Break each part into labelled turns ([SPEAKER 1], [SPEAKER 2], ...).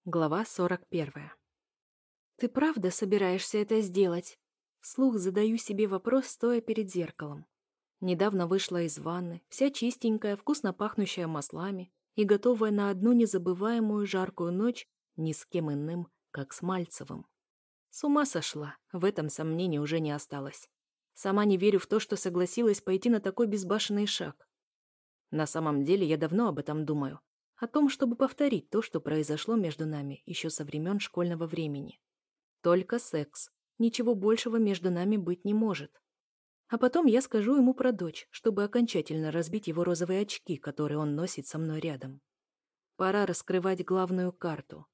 [SPEAKER 1] Глава 41. «Ты правда собираешься это сделать?» Вслух задаю себе вопрос, стоя перед зеркалом. Недавно вышла из ванны, вся чистенькая, вкусно пахнущая маслами и готовая на одну незабываемую жаркую ночь ни с кем иным, как с Мальцевым. С ума сошла, в этом сомнений уже не осталось. Сама не верю в то, что согласилась пойти на такой безбашенный шаг. На самом деле я давно об этом думаю. О том, чтобы повторить то, что произошло между нами еще со времен школьного времени. Только секс. Ничего большего между нами быть не может. А потом я скажу ему про дочь, чтобы окончательно разбить его розовые очки, которые он носит со мной рядом. Пора раскрывать главную карту.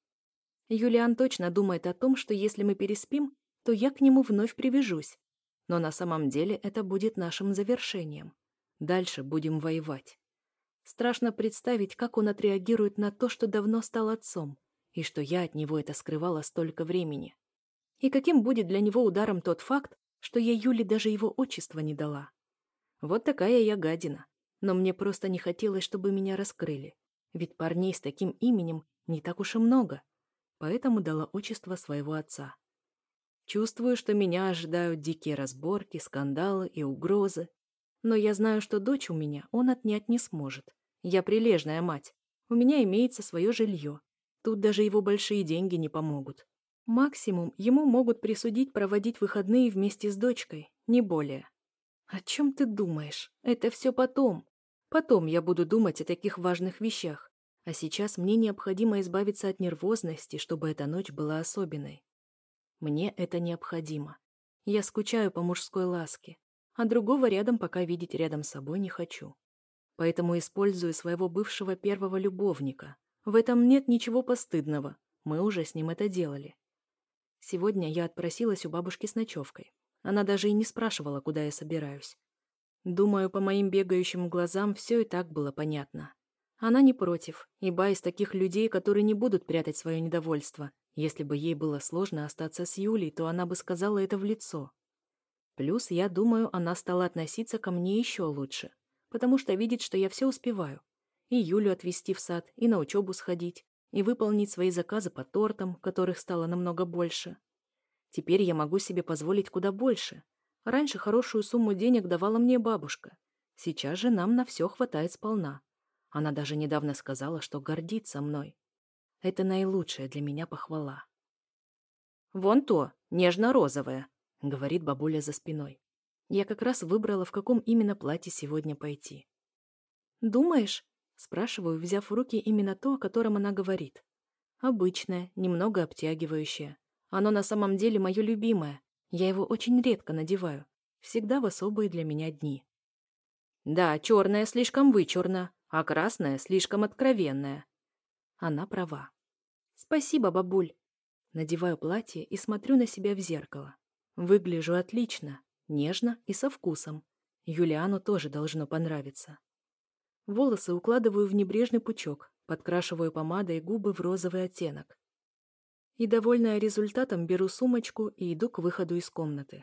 [SPEAKER 1] Юлиан точно думает о том, что если мы переспим, то я к нему вновь привяжусь. Но на самом деле это будет нашим завершением. Дальше будем воевать. Страшно представить, как он отреагирует на то, что давно стал отцом, и что я от него это скрывала столько времени. И каким будет для него ударом тот факт, что я Юле даже его отчество не дала. Вот такая я гадина. Но мне просто не хотелось, чтобы меня раскрыли. Ведь парней с таким именем не так уж и много. Поэтому дала отчество своего отца. Чувствую, что меня ожидают дикие разборки, скандалы и угрозы. Но я знаю, что дочь у меня он отнять не сможет. Я прилежная мать. У меня имеется свое жилье. Тут даже его большие деньги не помогут. Максимум ему могут присудить проводить выходные вместе с дочкой, не более. О чем ты думаешь? Это все потом. Потом я буду думать о таких важных вещах. А сейчас мне необходимо избавиться от нервозности, чтобы эта ночь была особенной. Мне это необходимо. Я скучаю по мужской ласке, а другого рядом пока видеть рядом с собой не хочу. Поэтому использую своего бывшего первого любовника. В этом нет ничего постыдного. Мы уже с ним это делали. Сегодня я отпросилась у бабушки с ночевкой. Она даже и не спрашивала, куда я собираюсь. Думаю, по моим бегающим глазам все и так было понятно. Она не против, ибо из таких людей, которые не будут прятать свое недовольство. Если бы ей было сложно остаться с Юлей, то она бы сказала это в лицо. Плюс, я думаю, она стала относиться ко мне еще лучше, потому что видит, что я все успеваю. И Юлю отвезти в сад, и на учебу сходить, и выполнить свои заказы по тортам, которых стало намного больше. Теперь я могу себе позволить куда больше. Раньше хорошую сумму денег давала мне бабушка. Сейчас же нам на все хватает сполна. Она даже недавно сказала, что гордится мной. Это наилучшая для меня похвала. «Вон то, нежно-розовое», — говорит бабуля за спиной. Я как раз выбрала, в каком именно платье сегодня пойти. «Думаешь?» — спрашиваю, взяв в руки именно то, о котором она говорит. Обычное, немного обтягивающее. Оно на самом деле мое любимое. Я его очень редко надеваю. Всегда в особые для меня дни. Да, черное слишком вычурно, а красное слишком откровенное. Она права. Спасибо, бабуль. Надеваю платье и смотрю на себя в зеркало. Выгляжу отлично, нежно и со вкусом. Юлиану тоже должно понравиться. Волосы укладываю в небрежный пучок, подкрашиваю помадой губы в розовый оттенок. И, довольная результатом, беру сумочку и иду к выходу из комнаты.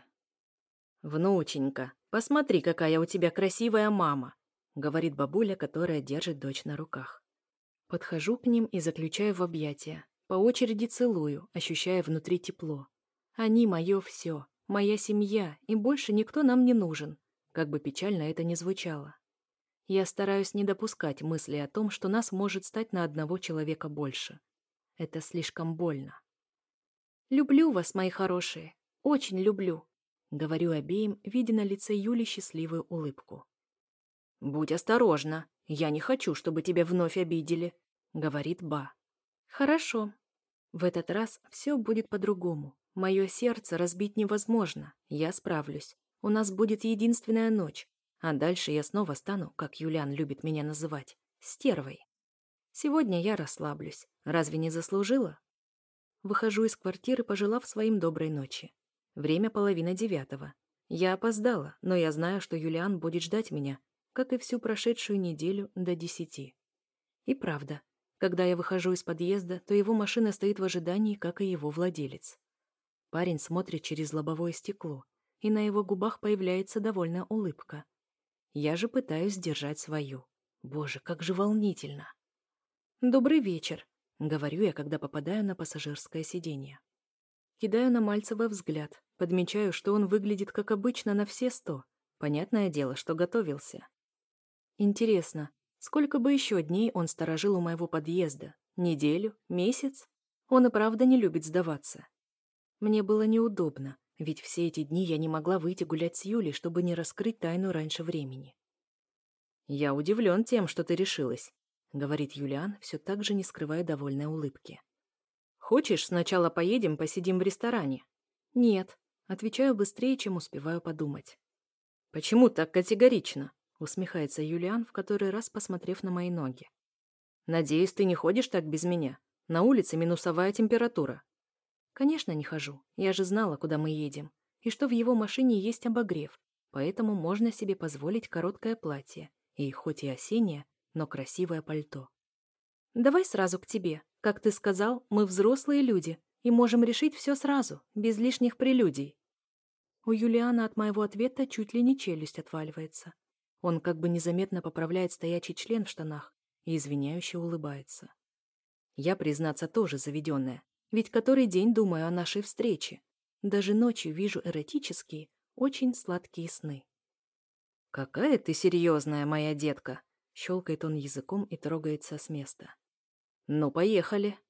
[SPEAKER 1] «Внученька, посмотри, какая у тебя красивая мама!» — говорит бабуля, которая держит дочь на руках. Подхожу к ним и заключаю в объятия. По очереди целую, ощущая внутри тепло. Они мое все, моя семья, и больше никто нам не нужен, как бы печально это ни звучало. Я стараюсь не допускать мысли о том, что нас может стать на одного человека больше. Это слишком больно. «Люблю вас, мои хорошие, очень люблю», — говорю обеим, видя на лице Юли счастливую улыбку. «Будь осторожна, я не хочу, чтобы тебя вновь обидели», — говорит Ба. «Хорошо. В этот раз все будет по-другому. Мое сердце разбить невозможно, я справлюсь. У нас будет единственная ночь, а дальше я снова стану, как Юлиан любит меня называть, стервой. Сегодня я расслаблюсь. Разве не заслужила?» Выхожу из квартиры, пожелав своим доброй ночи. Время 8:30. Я опоздала, но я знаю, что Юлиан будет ждать меня, как и всю прошедшую неделю до 10. И правда, когда я выхожу из подъезда, то его машина стоит в ожидании, как и его владелец. Парень смотрит через лобовое стекло, и на его губах появляется довольная улыбка. Я же пытаюсь сдержать свою. Боже, как же волнительно. «Добрый вечер», — говорю я, когда попадаю на пассажирское сиденье. Кидаю на Мальцева взгляд, подмечаю, что он выглядит как обычно на все 100. Понятное дело, что готовился. Интересно, сколько бы еще дней он сторожил у моего подъезда? Неделю? Месяц? Он и правда не любит сдаваться. Мне было неудобно, ведь все эти дни я не могла выйти гулять с Юлей, чтобы не раскрыть тайну раньше времени. «Я удивлен тем, что ты решилась», — говорит Юлиан, все так же не скрывая довольной улыбки. «Хочешь, сначала поедем, посидим в ресторане?» «Нет», — отвечаю быстрее, чем успеваю подумать. «Почему так категорично?» — усмехается Юлиан, в который раз посмотрев на мои ноги. «Надеюсь, ты не ходишь так без меня? На улице минусовая температура». «Конечно, не хожу. Я же знала, куда мы едем. И что в его машине есть обогрев, поэтому можно себе позволить короткое платье. И хоть и осеннее, но красивое пальто. Давай сразу к тебе. Как ты сказал, мы взрослые люди и можем решить все сразу, без лишних прелюдий». У Юлиана от моего ответа чуть ли не челюсть отваливается. Он как бы незаметно поправляет стоячий член в штанах и извиняюще улыбается. Я, признаться, тоже заведенная, ведь который день думаю о нашей встрече. Даже ночью вижу эротические, очень сладкие сны. «Какая ты серьезная, моя детка!» — щелкает он языком и трогается с места. «Ну, поехали!»